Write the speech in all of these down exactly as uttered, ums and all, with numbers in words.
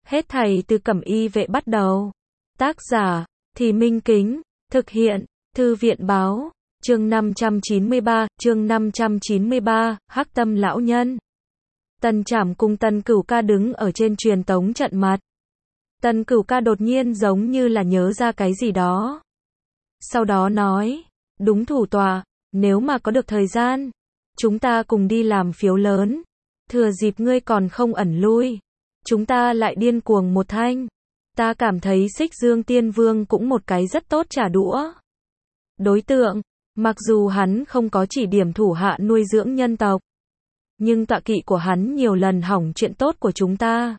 Hết thảy từ Cẩm Y vệ bắt đầu. Tác giả, Thì Minh Kính, thực hiện, Thư viện báo, chương năm trăm chín mươi ba, chương năm trăm chín mươi ba, Hắc Tâm lão nhân. Tần Trảm cùng Tần Cửu Ca đứng ở trên truyền tống trận mặt. Tần Cửu Ca đột nhiên giống như là nhớ ra cái gì đó. Sau đó nói, đúng thủ tọa, nếu mà có được thời gian, chúng ta cùng đi làm phiếu lớn. Thừa dịp ngươi còn không ẩn lui, chúng ta lại điên cuồng một thanh. Ta cảm thấy Xích Dương Tiên Vương cũng một cái rất tốt trả đũa. Đối tượng, mặc dù hắn không có chỉ điểm thủ hạ nuôi dưỡng nhân tộc, nhưng tọa kỵ của hắn nhiều lần hỏng chuyện tốt của chúng ta.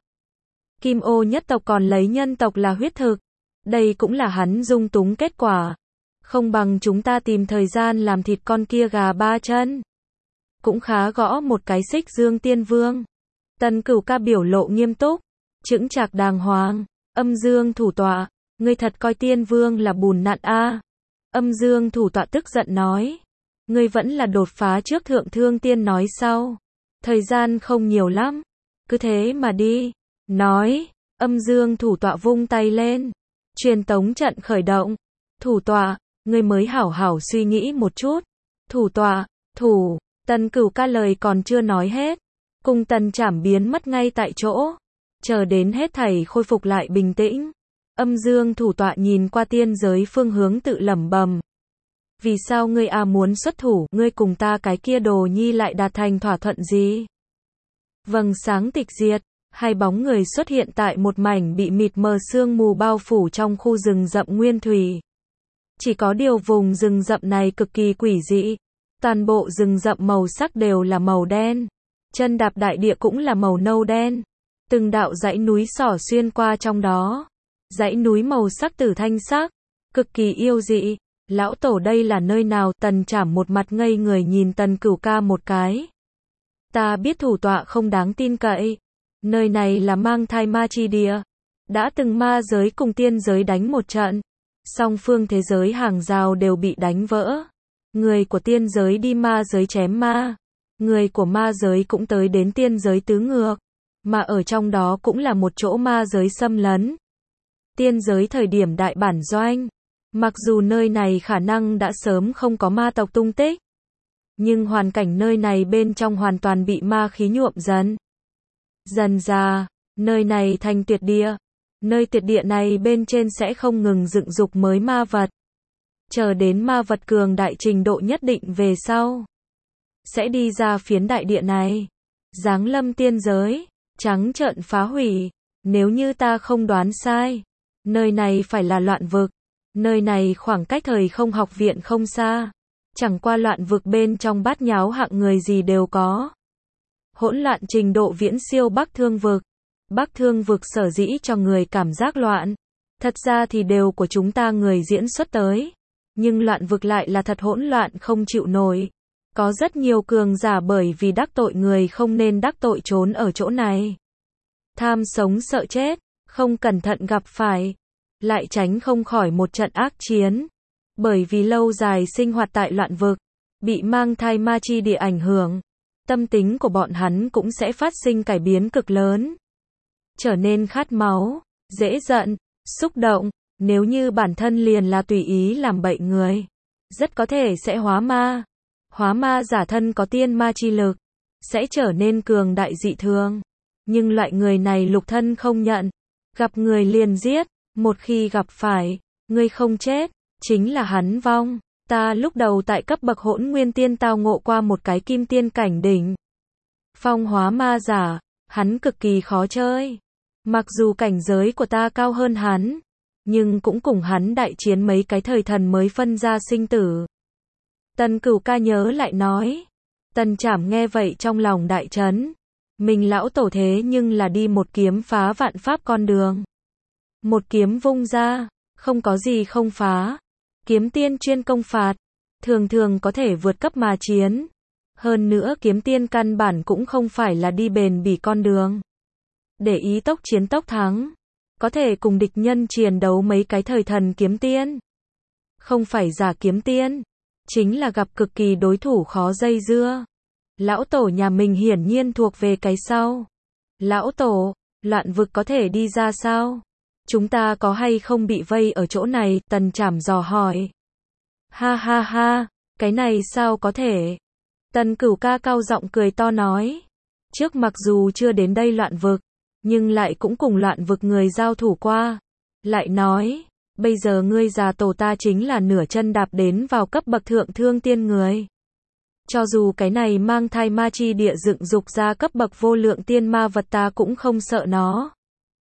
Kim Ô nhất tộc còn lấy nhân tộc là huyết thực, đây cũng là hắn dung túng kết quả. Không bằng chúng ta tìm thời gian làm thịt con kia gà ba chân. Cũng khá gõ một cái Xích Dương Tiên Vương. Tần Cửu Ca biểu lộ nghiêm túc, chững chạc đàng hoàng. Âm Dương thủ tọa, ngươi thật coi Tiên Vương là bùn nặn a? Âm Dương thủ tọa tức giận nói, ngươi vẫn là đột phá trước Thượng Thương Tiên nói sau. Thời gian không nhiều lắm, cứ thế mà đi. Nói, Âm Dương thủ tọa vung tay lên, truyền tống trận khởi động. Thủ tọa, ngươi mới hảo hảo suy nghĩ một chút. Thủ tọa, thủ, Tần Cửu Ca lời còn chưa nói hết, cùng Tần Trảm biến mất ngay tại chỗ. Chờ đến hết thảy khôi phục lại bình tĩnh, Âm Dương thủ tọa nhìn qua tiên giới phương hướng tự lẩm bẩm. Vì sao ngươi à muốn xuất thủ, ngươi cùng ta cái kia đồ nhi lại đạt thành thỏa thuận gì? Vầng sáng tịch diệt, hai bóng người xuất hiện tại một mảnh bị mịt mờ sương mù bao phủ trong khu rừng rậm nguyên thủy. Chỉ có điều vùng rừng rậm này cực kỳ quỷ dị, toàn bộ rừng rậm màu sắc đều là màu đen, chân đạp đại địa cũng là màu nâu đen. Từng đạo dãy núi xỏ xuyên qua trong đó, dãy núi màu sắc tử thanh sắc, cực kỳ yêu dị. Lão tổ đây là nơi nào? Tần Trảm một mặt ngây người nhìn Tần Cửu Ca một cái. Ta biết thủ tọa không đáng tin cậy, nơi này là mang thai ma chi địa, đã từng ma giới cùng tiên giới đánh một trận, song phương thế giới hàng rào đều bị đánh vỡ. Người của tiên giới đi ma giới chém ma, người của ma giới cũng tới đến tiên giới tứ ngược, mà ở trong đó cũng là một chỗ ma giới xâm lấn. Tiên giới thời điểm đại bản doanh, mặc dù nơi này khả năng đã sớm không có ma tộc tung tích, nhưng hoàn cảnh nơi này bên trong hoàn toàn bị ma khí nhuộm dần. Dần ra, nơi này thành tuyệt địa. Nơi tuyệt địa này bên trên sẽ không ngừng dựng dục mới ma vật. Chờ đến ma vật cường đại trình độ nhất định về sau, sẽ đi ra phiến đại địa này, giáng lâm tiên giới, trắng trợn phá hủy. Nếu như ta không đoán sai, nơi này phải là loạn vực. Nơi này khoảng cách thời không học viện không xa, chẳng qua loạn vực bên trong bát nháo hạng người gì đều có. Hỗn loạn trình độ viễn siêu Bắc Thương vực. Bắc Thương vực sở dĩ cho người cảm giác loạn, thật ra thì đều của chúng ta người diễn xuất tới, nhưng loạn vực lại là thật hỗn loạn không chịu nổi. Có rất nhiều cường giả bởi vì đắc tội người không nên đắc tội trốn ở chỗ này. Tham sống sợ chết, không cẩn thận gặp phải, lại tránh không khỏi một trận ác chiến. Bởi vì lâu dài sinh hoạt tại loạn vực, bị mang thai ma chi địa ảnh hưởng, tâm tính của bọn hắn cũng sẽ phát sinh cải biến cực lớn. Trở nên khát máu, dễ giận, xúc động. Nếu như bản thân liền là tùy ý làm bậy người, rất có thể sẽ hóa ma. Hóa ma giả thân có tiên ma chi lực, sẽ trở nên cường đại dị thường. Nhưng loại người này lục thân không nhận, gặp người liền giết. Một khi gặp phải, ngươi không chết, chính là hắn vong. Ta lúc đầu tại cấp bậc hỗn nguyên tiên tao ngộ qua một cái kim tiên cảnh đỉnh phong hóa ma giả, hắn cực kỳ khó chơi. Mặc dù cảnh giới của ta cao hơn hắn, nhưng cũng cùng hắn đại chiến mấy cái thời thần mới phân ra sinh tử. Tần Cửu Ca nhớ lại nói. Tần Trảm nghe vậy trong lòng đại chấn. Mình lão tổ thế nhưng là đi một kiếm phá vạn pháp con đường. Một kiếm vung ra, không có gì không phá. Kiếm tiên chuyên công phạt, thường thường có thể vượt cấp mà chiến. Hơn nữa kiếm tiên căn bản cũng không phải là đi bền bỉ con đường. Để ý tốc chiến tốc thắng, có thể cùng địch nhân chiến đấu mấy cái thời thần kiếm tiên. Không phải giả kiếm tiên, chính là gặp cực kỳ đối thủ khó dây dưa. Lão tổ nhà mình hiển nhiên thuộc về cái sau. Lão tổ, Loạn vực có thể đi ra sao? Chúng ta có hay không bị vây ở chỗ này? Tần Trảm dò hỏi. Ha ha ha, cái này sao có thể? Tần Cửu Ca cao giọng cười to nói. Trước mặc dù chưa đến đây loạn vực, nhưng lại cũng cùng loạn vực người giao thủ qua. Lại nói, bây giờ ngươi già tổ ta chính là nửa chân đạp đến vào cấp bậc thượng thương tiên người. Cho dù cái này mang thai ma chi địa dựng dục ra cấp bậc vô lượng tiên ma vật ta cũng không sợ nó.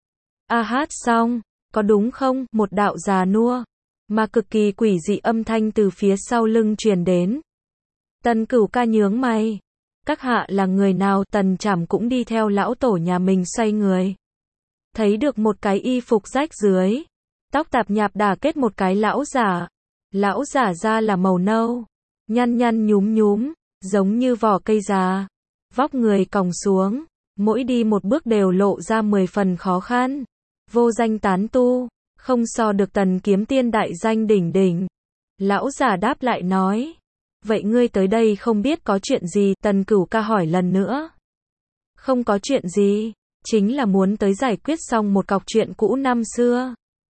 A hát xong, có đúng không? Một đạo già nua, mà cực kỳ quỷ dị âm thanh từ phía sau lưng truyền đến. Tần Cửu Ca nhướng mày. Các hạ là người nào? Tần Trảm cũng đi theo lão tổ nhà mình xoay người. Thấy được một cái y phục rách dưới, tóc tạp nhạp đà kết một cái lão giả. Lão giả da là màu nâu, nhăn nhăn nhúm nhúm, giống như vỏ cây già. Vóc người còng xuống, mỗi đi một bước đều lộ ra mười phần khó khăn. Vô danh tán tu, không so được Tần Kiếm Tiên đại danh đỉnh đỉnh. Lão giả đáp lại nói. Vậy ngươi tới đây không biết có chuyện gì? Tần Cửu Ca hỏi lần nữa. Không có chuyện gì, chính là muốn tới giải quyết xong một cọc chuyện cũ năm xưa.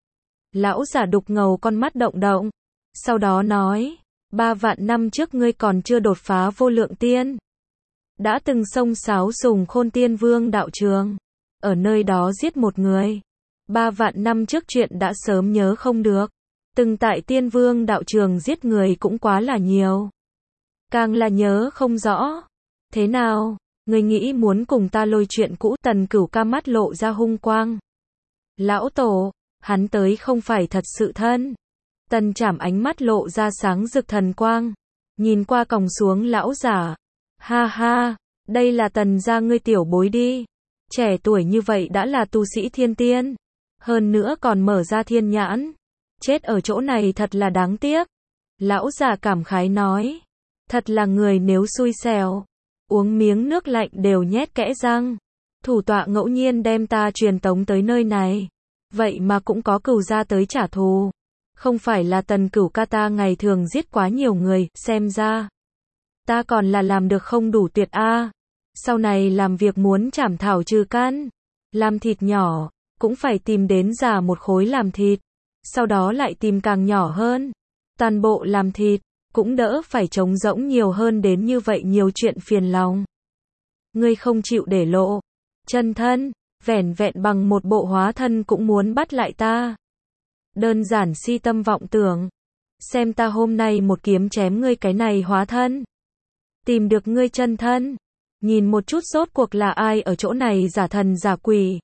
Lão giả đục ngầu con mắt động động, sau đó nói, ba vạn năm trước ngươi còn chưa đột phá vô lượng tiên. Đã từng xông xáo Sùng Khôn Tiên Vương đạo trường, ở nơi đó giết một người. Ba vạn năm trước chuyện đã sớm nhớ không được. Từng tại Tiên Vương đạo trường giết người cũng quá là nhiều. Càng là nhớ không rõ. Thế nào, ngươi nghĩ muốn cùng ta lôi chuyện cũ? Tần Cửu Ca mắt lộ ra hung quang. Lão tổ, hắn tới không phải thật sự thân. Tần Trảm ánh mắt lộ ra sáng rực thần quang, nhìn qua còng xuống lão giả. Ha ha, đây là Tần gia ngươi tiểu bối đi. Trẻ tuổi như vậy đã là tu sĩ thiên tiên, hơn nữa còn mở ra thiên nhãn. Chết ở chỗ này thật là đáng tiếc. Lão già cảm khái nói. Thật là người nếu xui xẻo, uống miếng nước lạnh đều nhét kẽ răng. Thủ tọa ngẫu nhiên đem ta truyền tống tới nơi này, vậy mà cũng có cừu gia tới trả thù. Không phải là Tần Cửu Ca ta ngày thường giết quá nhiều người, xem ra ta còn là làm được không đủ tuyệt a. À. Sau này làm việc muốn chảm thảo trừ căn, làm thịt nhỏ, cũng phải tìm đến già một khối làm thịt, sau đó lại tìm càng nhỏ hơn, toàn bộ làm thịt, cũng đỡ phải trống rỗng nhiều hơn đến như vậy nhiều chuyện phiền lòng. Ngươi không chịu để lộ chân thân, vẻn vẹn bằng một bộ hóa thân cũng muốn bắt lại ta. Đơn giản si tâm vọng tưởng. Xem ta hôm nay một kiếm chém ngươi cái này hóa thân. Tìm được ngươi chân thân. Nhìn một chút rốt cuộc là ai ở chỗ này giả thần giả quỷ.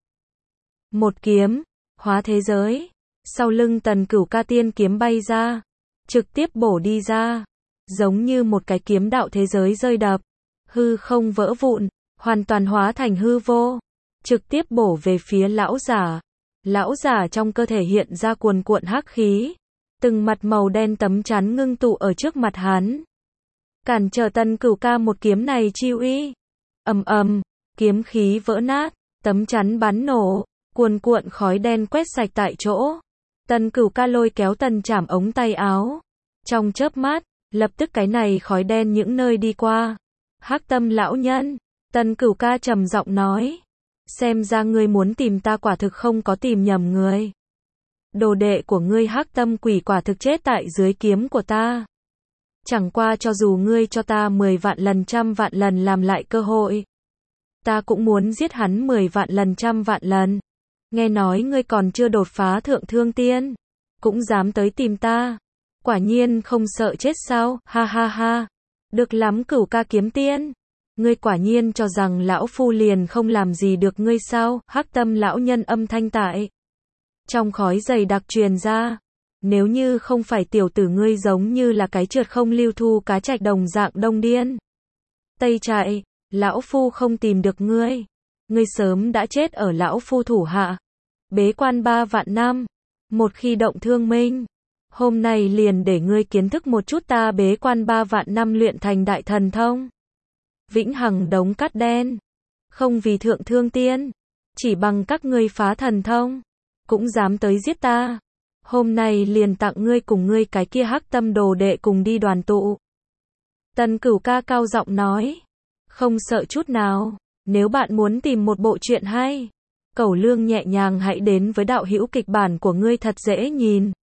Một kiếm, hóa thế giới. Sau lưng Tần Cửu Ca tiên kiếm bay ra, trực tiếp bổ đi ra, giống như một cái kiếm đạo thế giới rơi đập, hư không vỡ vụn, hoàn toàn hóa thành hư vô, trực tiếp bổ về phía lão giả. Lão giả trong cơ thể hiện ra cuồn cuộn hắc khí, từng mặt màu đen tấm chắn ngưng tụ ở trước mặt hắn, cản trở Tần Cửu Ca một kiếm này chi uy. Ầm ầm, kiếm khí vỡ nát, tấm chắn bắn nổ, cuồn cuộn khói đen quét sạch tại chỗ. Tần Cửu Ca lôi kéo Tần Trảm ống tay áo, trong chớp mắt, lập tức cái này khói đen những nơi đi qua. Hắc Tâm lão nhân, Tần Cửu Ca trầm giọng nói, xem ra ngươi muốn tìm ta quả thực không có tìm nhầm người. Đồ đệ của ngươi Hắc Tâm quỷ quả thực chết tại dưới kiếm của ta. Chẳng qua cho dù ngươi cho ta mười vạn lần trăm vạn lần làm lại cơ hội, ta cũng muốn giết hắn mười vạn lần trăm vạn lần. Nghe nói ngươi còn chưa đột phá thượng thương tiên, cũng dám tới tìm ta. Quả nhiên không sợ chết sao? Ha ha ha. Được lắm Cửu Ca kiếm tiên. Ngươi quả nhiên cho rằng lão phu liền không làm gì được ngươi sao? Hắc Tâm lão nhân âm thanh tại trong khói dày đặc truyền ra. Nếu như không phải tiểu tử ngươi giống như là cái trượt không lưu thu cá trạch đồng dạng đông điên tây chạy, lão phu không tìm được ngươi. Ngươi sớm đã chết ở lão phu thủ hạ. Bế quan ba vạn năm. Một khi động thương minh, hôm nay liền để ngươi kiến thức một chút ta bế quan ba vạn năm luyện thành đại thần thông. Vĩnh hằng đống cát đen. Không vì thượng thương tiên, chỉ bằng các ngươi phá thần thông, cũng dám tới giết ta. Hôm nay liền tặng ngươi cùng ngươi cái kia Hắc Tâm đồ đệ cùng đi đoàn tụ. Tần Cửu Ca cao giọng nói. Không sợ chút nào. Nếu bạn muốn tìm một bộ truyện hay, Cẩu Lương nhẹ nhàng hãy đến với đạo hữu kịch bản của ngươi thật dễ nhìn.